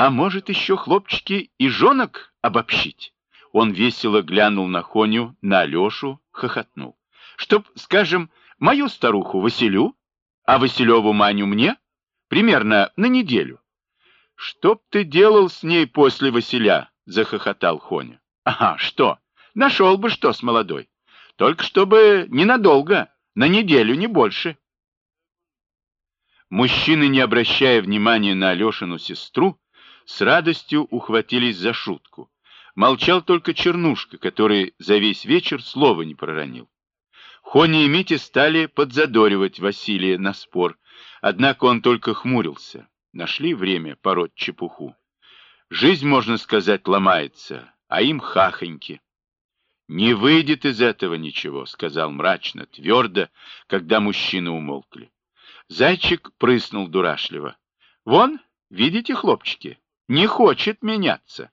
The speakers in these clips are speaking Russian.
А может еще, хлопчики, и жонок обобщить? Он весело глянул на Хоню, на Алешу, хохотнул. Чтоб, скажем, мою старуху Василю, а Василеву Маню мне, примерно на неделю. Чтоб ты делал с ней после Василя, захохотал Хоня. Ага, что? Нашел бы что с молодой. Только чтобы ненадолго, на неделю, не больше. Мужчины, не обращая внимания на Алешину сестру, с радостью ухватились за шутку. Молчал только Чернушка, который за весь вечер слова не проронил. Хоня и Митя стали подзадоривать Василия на спор, однако он только хмурился. Нашли время пороть чепуху. Жизнь, можно сказать, ломается, а им хахоньки. «Не выйдет из этого ничего», — сказал мрачно, твердо, когда мужчины умолкли. Зайчик прыснул дурашливо. «Вон, видите, хлопчики, не хочет меняться».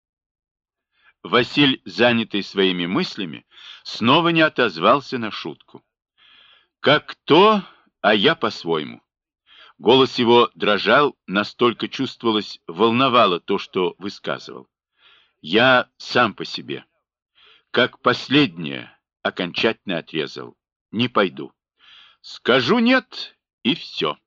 Василь, занятый своими мыслями, снова не отозвался на шутку. «Как кто, а я по-своему». Голос его дрожал, настолько чувствовалось, волновало то, что высказывал. «Я сам по себе. Как последнее, окончательно отрезал. Не пойду. Скажу нет, и все».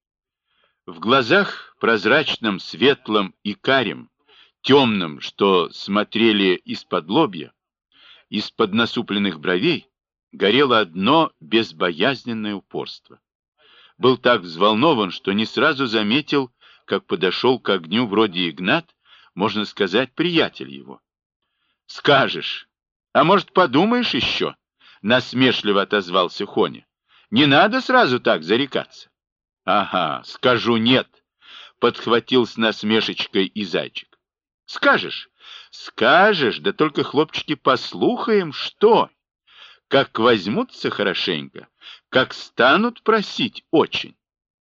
В глазах прозрачном, светлом и карим, темным, что смотрели из-под лобья, из-под насупленных бровей, горело одно безбоязненное упорство. Был так взволнован, что не сразу заметил, как подошел к огню вроде Игнат, можно сказать, приятель его. «Скажешь, а может, подумаешь еще?» — насмешливо отозвался Хоня. «Не надо сразу так зарекаться». «Ага, скажу нет», — подхватил с насмешечкой и Зайчик. «Скажешь, скажешь, да только, хлопчики, послухаем, что? Как возьмутся хорошенько, как станут просить очень».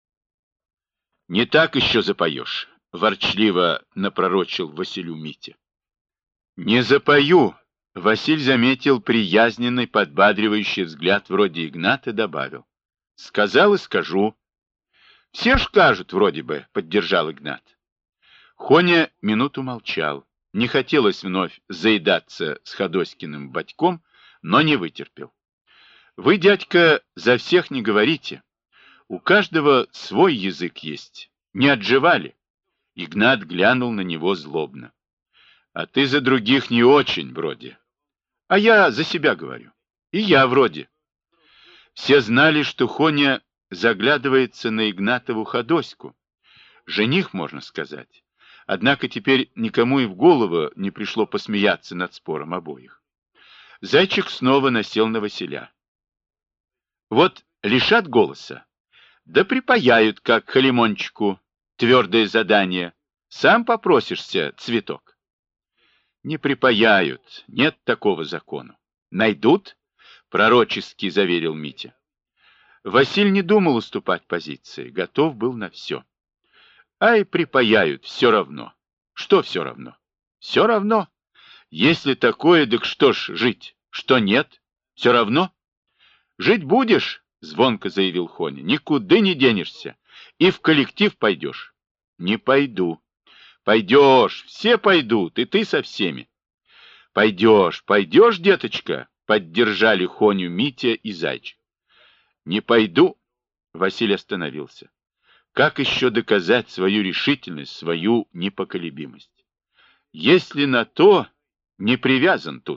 «Не так еще запоешь», — ворчливо напророчил Василю Митя. «Не запою», — Василь заметил приязненный, подбадривающий взгляд вроде Игната, добавил. «Сказал и скажу». «Все ж кажут, вроде бы», — поддержал Игнат. Хоня минуту молчал. Не хотелось вновь заедаться с Ходоськиным батьком, но не вытерпел. «Вы, дядька, за всех не говорите. У каждого свой язык есть. Не отживали?» Игнат глянул на него злобно. «А ты за других не очень, вроде». «А я за себя говорю. И я вроде». Все знали, что Хоня заглядывается на Игнатову Ходоську. Жених, можно сказать. Однако теперь никому и в голову не пришло посмеяться над спором обоих. Зайчик снова насел на Василя. «Вот лишат голоса, да припаяют, как халимончику, твердое задание. Сам попросишься, цветок». «Не припаяют, нет такого закона. Найдут?» — пророчески заверил Митя. Василь не думал уступать позиции, готов был на все. Ай, припаяют, все равно. Что все равно? Все равно. Если такое, так что ж жить? Что нет? Все равно. Жить будешь, звонко заявил Хоня, никуда не денешься. И в коллектив пойдешь. Не пойду. Пойдешь, все пойдут, и ты со всеми. Пойдешь, пойдешь, деточка, поддержали Хоню Митя и Зайчик. Не пойду, Василий остановился. Как еще доказать свою решительность, свою непоколебимость? Если на то не привязан тут.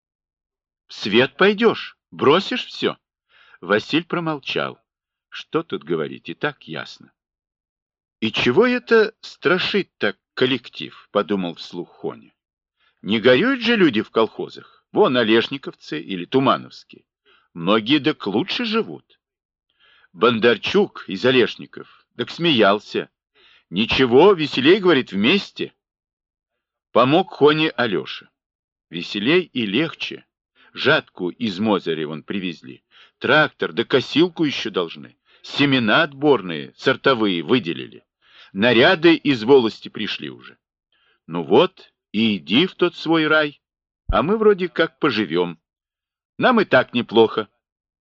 В свет пойдешь, бросишь все. Василь промолчал. Что тут говорить, и так ясно. И чего это страшит так коллектив, подумал вслух Хоня. Не горюют же люди в колхозах. Вон олешниковцы или тумановские. Многие так лучше живут. Бондарчук из Олешников так смеялся. Ничего, веселей, говорит, вместе. Помог Хоне Алеша. Веселей и легче. Жатку из Мозыря вон привезли. Трактор, да косилку еще должны. Семена отборные, сортовые выделили. Наряды из волости пришли уже. Ну вот, и иди в тот свой рай. А мы вроде как поживем. Нам и так неплохо.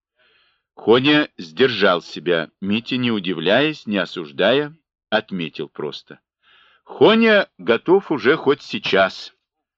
Хоня сдержал себя. Митя, не удивляясь, не осуждая, отметил просто. Хоня готов уже хоть сейчас.